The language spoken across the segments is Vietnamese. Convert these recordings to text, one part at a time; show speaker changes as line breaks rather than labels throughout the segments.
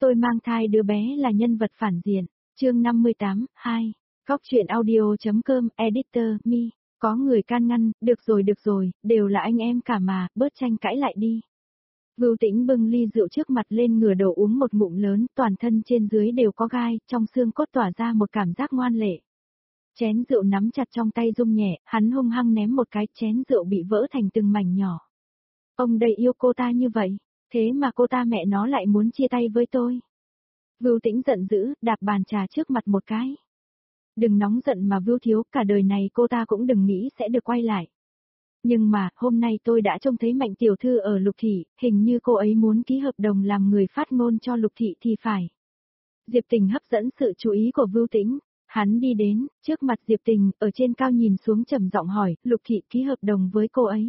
tôi mang thai đứa bé là nhân vật phản diện. Chương 58, 2. Góc truyện audio.com, editor, me. Có người can ngăn, được rồi, đều là anh em cả mà, bớt tranh cãi lại đi. Vưu Tĩnh bưng ly rượu trước mặt lên ngửa đầu uống một ngụm lớn, toàn thân trên dưới đều có gai, trong xương cốt tỏa ra một cảm giác ngoan lệ. Chén rượu nắm chặt trong tay rung nhẹ, hắn hung hăng ném một cái, chén rượu bị vỡ thành từng mảnh nhỏ. Ông đây yêu cô ta như vậy, thế mà cô ta mẹ nó lại muốn chia tay với tôi. Vưu Tĩnh giận dữ, đạp bàn trà trước mặt một cái. Đừng nóng giận mà Vưu thiếu, cả đời này cô ta cũng đừng nghĩ sẽ được quay lại. Nhưng mà, hôm nay tôi đã trông thấy Mạnh tiểu thư ở Lục Thị, hình như cô ấy muốn ký hợp đồng làm người phát ngôn cho Lục Thị thì phải. Diệp Tình hấp dẫn sự chú ý của Vưu Tĩnh. Hắn đi đến, trước mặt Diệp Tình, ở trên cao nhìn xuống trầm giọng hỏi, Lục Thị ký hợp đồng với cô ấy.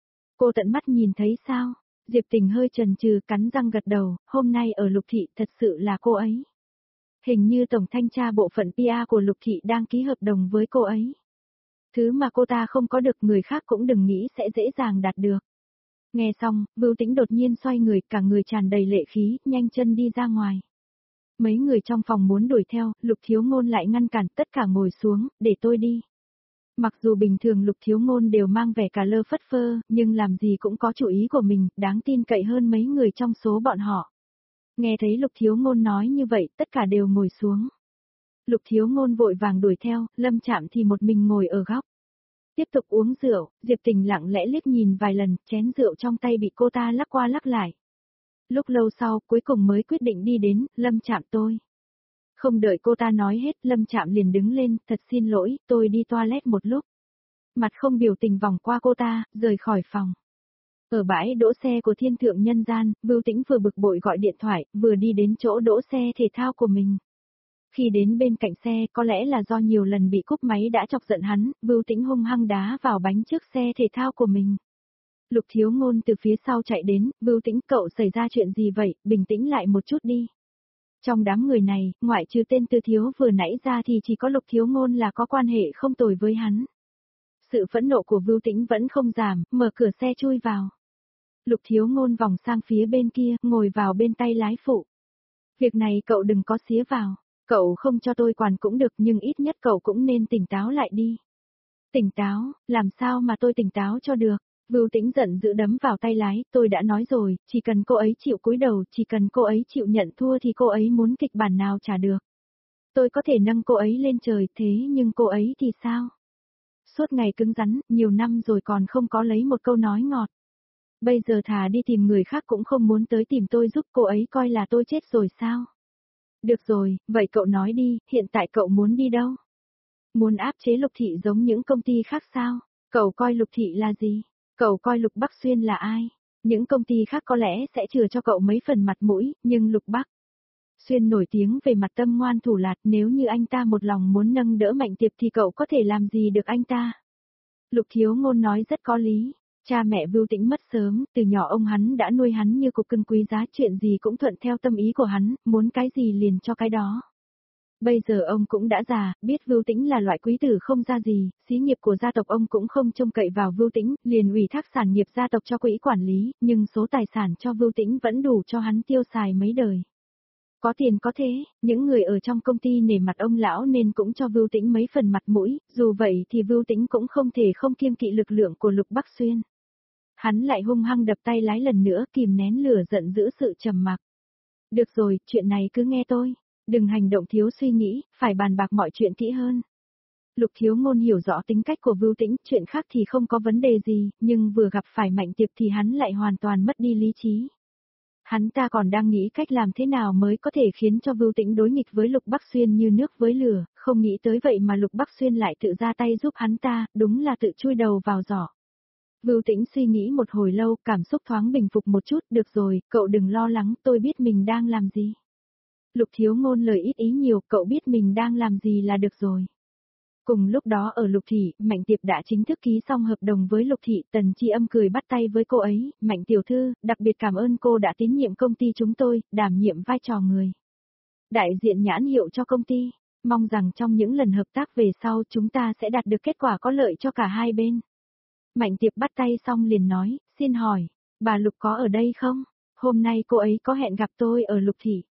Cô tận mắt nhìn thấy sao? Diệp Tình hơi chần chừ, cắn răng gật đầu, hôm nay ở Lục Thị thật sự là cô ấy. Hình như Tổng Thanh tra bộ phận PR của Lục Thị đang ký hợp đồng với cô ấy. Thứ mà cô ta không có được người khác cũng đừng nghĩ sẽ dễ dàng đạt được. Nghe xong, Vưu Tĩnh đột nhiên xoay người, cả người tràn đầy lệ khí, nhanh chân đi ra ngoài. Mấy người trong phòng muốn đuổi theo, Lục Thiếu Ngôn lại ngăn cản, tất cả ngồi xuống, để tôi đi. Mặc dù bình thường Lục Thiếu Ngôn đều mang vẻ cả lơ phất phơ, nhưng làm gì cũng có chủ ý của mình, đáng tin cậy hơn mấy người trong số bọn họ. Nghe thấy Lục Thiếu Ngôn nói như vậy, tất cả đều ngồi xuống. Lục Thiếu Ngôn vội vàng đuổi theo, Lâm Trạm thì một mình ngồi ở góc. Tiếp tục uống rượu, Diệp Tình lặng lẽ liếc nhìn vài lần, chén rượu trong tay bị cô ta lắc qua lắc lại. Lúc lâu sau, cuối cùng mới quyết định đi đến, Lâm Trạm tôi. Không đợi cô ta nói hết, Lâm Trạm liền đứng lên, thật xin lỗi, tôi đi toilet một lúc. Mặt không biểu tình vòng qua cô ta, rời khỏi phòng. Ở bãi đỗ xe của Thiên Thượng Nhân Gian, Vưu Tĩnh vừa bực bội gọi điện thoại, vừa đi đến chỗ đỗ xe thể thao của mình. Khi đến bên cạnh xe, có lẽ là do nhiều lần bị cúp máy đã chọc giận hắn, Vưu Tĩnh hung hăng đá vào bánh trước xe thể thao của mình. Lục Thiếu Ngôn từ phía sau chạy đến, Vưu Tĩnh cậu xảy ra chuyện gì vậy, bình tĩnh lại một chút đi. Trong đám người này, ngoại trừ tên Tư Thiếu vừa nãy ra thì chỉ có Lục Thiếu Ngôn là có quan hệ không tồi với hắn. Sự phẫn nộ của Vưu Tĩnh vẫn không giảm, mở cửa xe chui vào. Lục Thiếu Ngôn vòng sang phía bên kia, ngồi vào bên tay lái phụ. Việc này cậu đừng có xía vào, cậu không cho tôi quản cũng được nhưng ít nhất cậu cũng nên tỉnh táo lại đi. Tỉnh táo, làm sao mà tôi tỉnh táo cho được? Vưu Tĩnh giận dữ đấm vào tay lái, tôi đã nói rồi, chỉ cần cô ấy chịu cúi đầu, chỉ cần cô ấy chịu nhận thua thì cô ấy muốn kịch bản nào trả được. Tôi có thể nâng cô ấy lên trời thế nhưng cô ấy thì sao? Suốt ngày cứng rắn, nhiều năm rồi còn không có lấy một câu nói ngọt. Bây giờ thà đi tìm người khác cũng không muốn tới tìm tôi giúp cô ấy coi là tôi chết rồi sao? Được rồi, vậy cậu nói đi, hiện tại cậu muốn đi đâu? Muốn áp chế Lục Thị giống những công ty khác sao? Cậu coi Lục Thị là gì? Cậu coi Lục Bắc Xuyên là ai? Những công ty khác có lẽ sẽ chừa cho cậu mấy phần mặt mũi, nhưng Lục Bắc Xuyên nổi tiếng về mặt tâm ngoan thủ lạt, nếu như anh ta một lòng muốn nâng đỡ Mạnh Tiệp thì cậu có thể làm gì được anh ta? Lục Thiếu Ngôn nói rất có lý. Cha mẹ Vưu Tĩnh mất sớm, từ nhỏ ông hắn đã nuôi hắn như cục cưng quý giá, chuyện gì cũng thuận theo tâm ý của hắn, muốn cái gì liền cho cái đó. Bây giờ ông cũng đã già, biết Vưu Tĩnh là loại quý tử không ra gì, xí nghiệp của gia tộc ông cũng không trông cậy vào Vưu Tĩnh, liền ủy thác sản nghiệp gia tộc cho quỹ quản lý, nhưng số tài sản cho Vưu Tĩnh vẫn đủ cho hắn tiêu xài mấy đời. Có tiền có thế, những người ở trong công ty nể mặt ông lão nên cũng cho Vưu Tĩnh mấy phần mặt mũi, dù vậy thì Vưu Tĩnh cũng không thể không kiêng kỵ lực lượng của Lục Bắc Xuyên. Hắn lại hung hăng đập tay lái lần nữa, kìm nén lửa giận giữ sự trầm mặc. Được rồi, chuyện này cứ nghe tôi, đừng hành động thiếu suy nghĩ, phải bàn bạc mọi chuyện kỹ hơn. Lục Thiếu Ngôn hiểu rõ tính cách của Vưu Tĩnh, chuyện khác thì không có vấn đề gì, nhưng vừa gặp phải Mạnh Tiệp thì hắn lại hoàn toàn mất đi lý trí. Hắn ta còn đang nghĩ cách làm thế nào mới có thể khiến cho Vưu Tĩnh đối nghịch với Lục Bắc Xuyên như nước với lửa, không nghĩ tới vậy mà Lục Bắc Xuyên lại tự ra tay giúp hắn ta, đúng là tự chui đầu vào giỏ. Vưu Tĩnh suy nghĩ một hồi lâu, cảm xúc thoáng bình phục một chút, được rồi, cậu đừng lo lắng, tôi biết mình đang làm gì. Lục Thiếu Ngôn lời ít ý nhiều, cậu biết mình đang làm gì là được rồi. Cùng lúc đó ở Lục Thị, Mạnh Tiệp đã chính thức ký xong hợp đồng với Lục Thị, Tần Chi Âm cười bắt tay với cô ấy, Mạnh tiểu thư, đặc biệt cảm ơn cô đã tín nhiệm công ty chúng tôi, đảm nhiệm vai trò người đại diện nhãn hiệu cho công ty, mong rằng trong những lần hợp tác về sau chúng ta sẽ đạt được kết quả có lợi cho cả hai bên. Mạnh Tiệp bắt tay xong liền nói, xin hỏi, bà Lục có ở đây không? Hôm nay cô ấy có hẹn gặp tôi ở Lục Thị.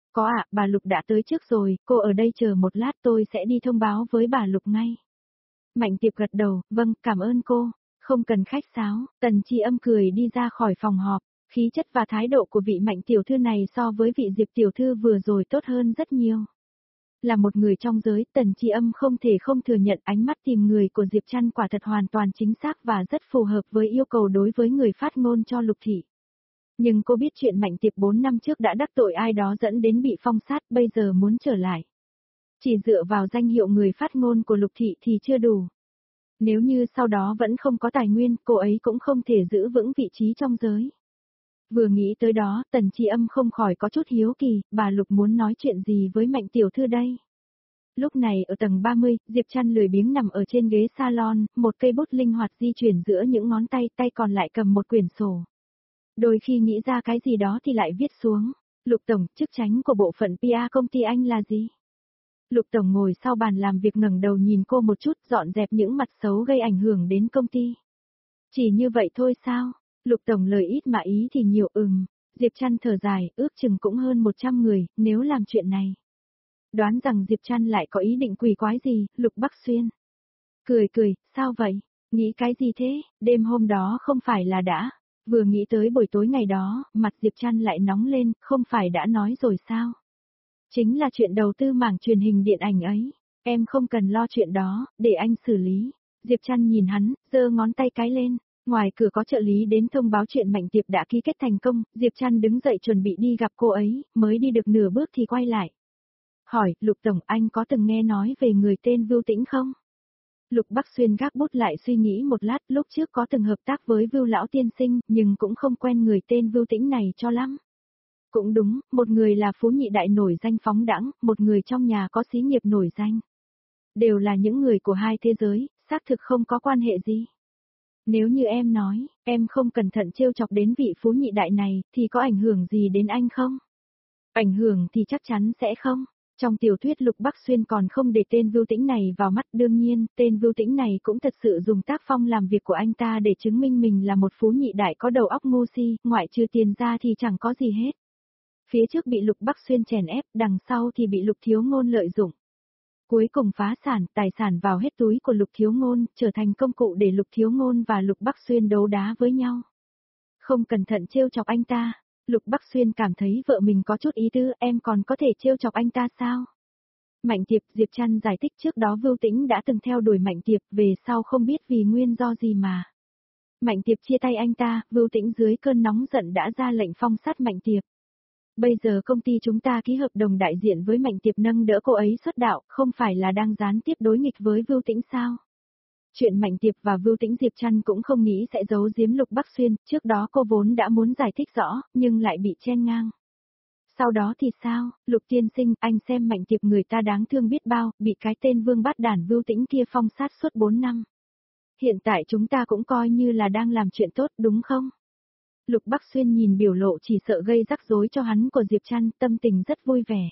Có ạ, bà Lục đã tới trước rồi, cô ở đây chờ một lát tôi sẽ đi thông báo với bà Lục ngay. Mạnh Tiệp gật đầu, vâng, cảm ơn cô. Không cần khách sáo, Tần Chi Âm cười đi ra khỏi phòng họp. Khí chất và thái độ của vị Mạnh tiểu thư này so với vị Diệp tiểu thư vừa rồi tốt hơn rất nhiều. Là một người trong giới, Tần Chi Âm không thể không thừa nhận ánh mắt tìm người của Diệp Trăn quả thật hoàn toàn chính xác và rất phù hợp với yêu cầu đối với người phát ngôn cho Lục Thị. Nhưng cô biết chuyện Mạnh Tiệp 4 năm trước đã đắc tội ai đó dẫn đến bị phong sát, bây giờ muốn trở lại. Chỉ dựa vào danh hiệu người phát ngôn của Lục Thị thì chưa đủ. Nếu như sau đó vẫn không có tài nguyên, cô ấy cũng không thể giữ vững vị trí trong giới. Vừa nghĩ tới đó, Tần Chi Âm không khỏi có chút hiếu kỳ, bà Lục muốn nói chuyện gì với Mạnh tiểu thư đây? Lúc này ở tầng 30, Diệp Trăn lười biếng nằm ở trên ghế salon, một cây bút linh hoạt di chuyển giữa những ngón tay, tay còn lại cầm một quyển sổ. Đôi khi nghĩ ra cái gì đó thì lại viết xuống. Lục Tổng, chức tránh của bộ phận PR công ty anh là gì? Lục Tổng ngồi sau bàn làm việc ngẩng đầu nhìn cô một chút, dọn dẹp những mặt xấu gây ảnh hưởng đến công ty. Chỉ như vậy thôi sao? Lục Tổng lời ít mà ý thì nhiều. Diệp Trăn thở dài, ước chừng cũng hơn 100 người, nếu làm chuyện này. Đoán rằng Diệp Trăn lại có ý định quỷ quái gì, Lục Bắc Xuyên. Cười, sao vậy? Nghĩ cái gì thế, đêm hôm đó không phải là đã. Vừa nghĩ tới buổi tối ngày đó, mặt Diệp Trăn lại nóng lên, không phải đã nói rồi sao? Chính là chuyện đầu tư mảng truyền hình điện ảnh ấy. Em không cần lo chuyện đó, để anh xử lý. Diệp Trăn nhìn hắn, giơ ngón tay cái lên. Ngoài cửa có trợ lý đến thông báo chuyện Mạnh Tiệp đã ký kết thành công, Diệp Trăn đứng dậy chuẩn bị đi gặp cô ấy, mới đi được nửa bước thì quay lại. Hỏi, Lục Tổng, anh có từng nghe nói về người tên Vưu Tĩnh không? Lục Bắc Xuyên gác bút lại suy nghĩ một lát, lúc trước có từng hợp tác với Vưu Lão Tiên Sinh, nhưng cũng không quen người tên Vưu Tĩnh này cho lắm. Cũng đúng, một người là phú nhị đại nổi danh phóng đãng, một người trong nhà có xí nghiệp nổi danh. Đều là những người của hai thế giới, xác thực không có quan hệ gì. Nếu như em nói, em không cẩn thận trêu chọc đến vị phú nhị đại này, thì có ảnh hưởng gì đến anh không? Ảnh hưởng thì chắc chắn sẽ không. Trong tiểu thuyết Lục Bắc Xuyên còn không để tên Vưu Tĩnh này vào mắt, đương nhiên, tên Vưu Tĩnh này cũng thật sự dùng tác phong làm việc của anh ta để chứng minh mình là một phú nhị đại có đầu óc ngu si, ngoại trừ tiền ra thì chẳng có gì hết. Phía trước bị Lục Bắc Xuyên chèn ép, đằng sau thì bị Lục Thiếu Ngôn lợi dụng. Cuối cùng phá sản, tài sản vào hết túi của Lục Thiếu Ngôn, trở thành công cụ để Lục Thiếu Ngôn và Lục Bắc Xuyên đấu đá với nhau. Không cẩn thận trêu chọc anh ta. Lục Bắc Xuyên cảm thấy vợ mình có chút ý tứ, em còn có thể trêu chọc anh ta sao? Mạnh Tiệp, Diệp Trăn giải thích trước đó Vưu Tĩnh đã từng theo đuổi Mạnh Tiệp, về sau không biết vì nguyên do gì mà. Mạnh Tiệp chia tay anh ta, Vưu Tĩnh dưới cơn nóng giận đã ra lệnh phong sát Mạnh Tiệp. Bây giờ công ty chúng ta ký hợp đồng đại diện với Mạnh Tiệp nâng đỡ cô ấy xuất đạo, không phải là đang gián tiếp đối nghịch với Vưu Tĩnh sao? Chuyện Mạnh Tiệp và Vưu Tĩnh Diệp Trăn cũng không nghĩ sẽ giấu giếm Lục Bắc Xuyên, trước đó cô vốn đã muốn giải thích rõ, nhưng lại bị chen ngang. Sau đó thì sao, Lục tiên sinh, anh xem Mạnh Tiệp người ta đáng thương biết bao, bị cái tên vương bát đản Vưu Tĩnh kia phong sát suốt 4 năm. Hiện tại chúng ta cũng coi như là đang làm chuyện tốt đúng không? Lục Bắc Xuyên nhìn biểu lộ chỉ sợ gây rắc rối cho hắn của Diệp Trăn, tâm tình rất vui vẻ.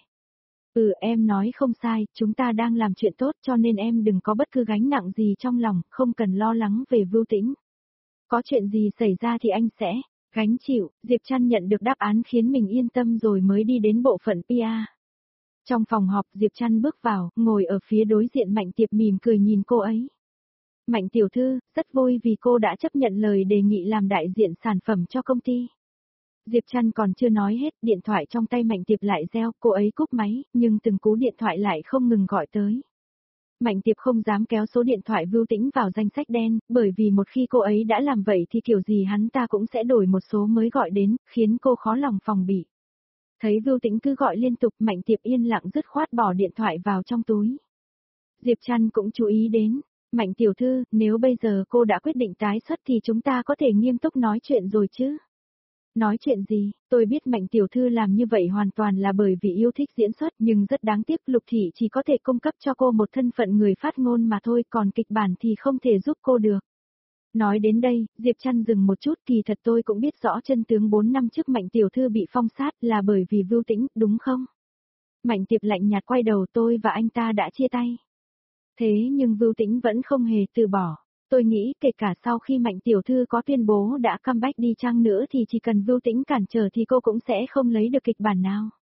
Em nói không sai, chúng ta đang làm chuyện tốt cho nên em đừng có bất cứ gánh nặng gì trong lòng, không cần lo lắng về Vưu Tĩnh. Có chuyện gì xảy ra thì anh sẽ gánh chịu. Diệp Trăn nhận được đáp án khiến mình yên tâm rồi mới đi đến bộ phận PR. Trong phòng họp Diệp Trăn bước vào, ngồi ở phía đối diện Mạnh Tiệp mỉm cười nhìn cô ấy. Mạnh tiểu thư, rất vui vì cô đã chấp nhận lời đề nghị làm đại diện sản phẩm cho công ty. Diệp Trăn còn chưa nói hết, điện thoại trong tay Mạnh Tiệp lại reo, cô ấy cúp máy, nhưng từng cú điện thoại lại không ngừng gọi tới. Mạnh Tiệp không dám kéo số điện thoại Vưu Tĩnh vào danh sách đen, bởi vì một khi cô ấy đã làm vậy thì kiểu gì hắn ta cũng sẽ đổi một số mới gọi đến, khiến cô khó lòng phòng bị. Thấy Vưu Tĩnh cứ gọi liên tục, Mạnh Tiệp yên lặng dứt khoát bỏ điện thoại vào trong túi. Diệp Trăn cũng chú ý đến, Mạnh tiểu thư, nếu bây giờ cô đã quyết định tái xuất thì chúng ta có thể nghiêm túc nói chuyện rồi chứ? Nói chuyện gì, tôi biết Mạnh tiểu thư làm như vậy hoàn toàn là bởi vì yêu thích diễn xuất nhưng rất đáng tiếc Lục Thị chỉ có thể cung cấp cho cô một thân phận người phát ngôn mà thôi, còn kịch bản thì không thể giúp cô được. Nói đến đây, Diệp Trăn dừng một chút, kỳ thật tôi cũng biết rõ chân tướng 4 năm trước Mạnh tiểu thư bị phong sát là bởi vì Vưu Tĩnh, đúng không? Mạnh Tiệp lạnh nhạt quay đầu, tôi và anh ta đã chia tay. Thế nhưng Vưu Tĩnh vẫn không hề từ bỏ. Tôi nghĩ kể cả sau khi Mạnh tiểu thư có tuyên bố đã comeback đi chăng nữa thì chỉ cần Vưu Tĩnh cản trở thì cô cũng sẽ không lấy được kịch bản nào.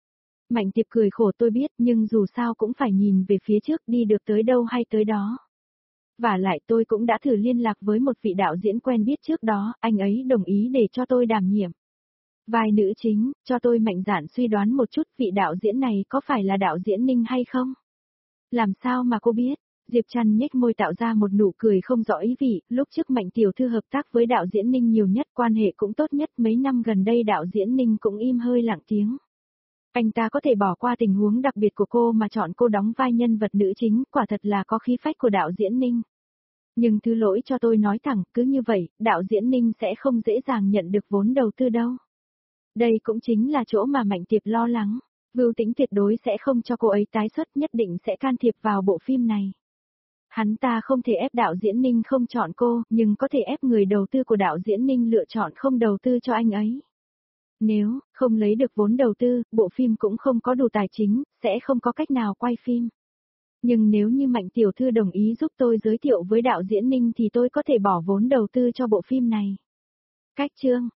Mạnh Tiệp cười khổ tôi biết nhưng dù sao cũng phải nhìn về phía trước đi được tới đâu hay tới đó. Và lại tôi cũng đã thử liên lạc với một vị đạo diễn quen biết trước đó, anh ấy đồng ý để cho tôi đảm nhiệm vai nữ chính, cho tôi mạnh dạn suy đoán một chút vị đạo diễn này có phải là đạo diễn Ninh hay không? Làm sao mà cô biết? Diệp Trăn nhếch môi tạo ra một nụ cười không rõ ý vị, lúc trước Mạnh tiểu thư hợp tác với đạo diễn Ninh nhiều nhất, quan hệ cũng tốt nhất, mấy năm gần đây đạo diễn Ninh cũng im hơi lặng tiếng. Anh ta có thể bỏ qua tình huống đặc biệt của cô mà chọn cô đóng vai nhân vật nữ chính, quả thật là có khí phách của đạo diễn Ninh. Nhưng thứ lỗi cho tôi nói thẳng, cứ như vậy, đạo diễn Ninh sẽ không dễ dàng nhận được vốn đầu tư đâu. Đây cũng chính là chỗ mà Mạnh Tiệp lo lắng. Vưu Tĩnh tuyệt đối sẽ không cho cô ấy tái xuất, nhất định sẽ can thiệp vào bộ phim này. Hắn ta không thể ép đạo diễn Ninh không chọn cô, nhưng có thể ép người đầu tư của đạo diễn Ninh lựa chọn không đầu tư cho anh ấy. Nếu không lấy được vốn đầu tư, bộ phim cũng không có đủ tài chính, sẽ không có cách nào quay phim. Nhưng nếu như Mạnh tiểu thư đồng ý giúp tôi giới thiệu với đạo diễn Ninh thì tôi có thể bỏ vốn đầu tư cho bộ phim này. Cách chương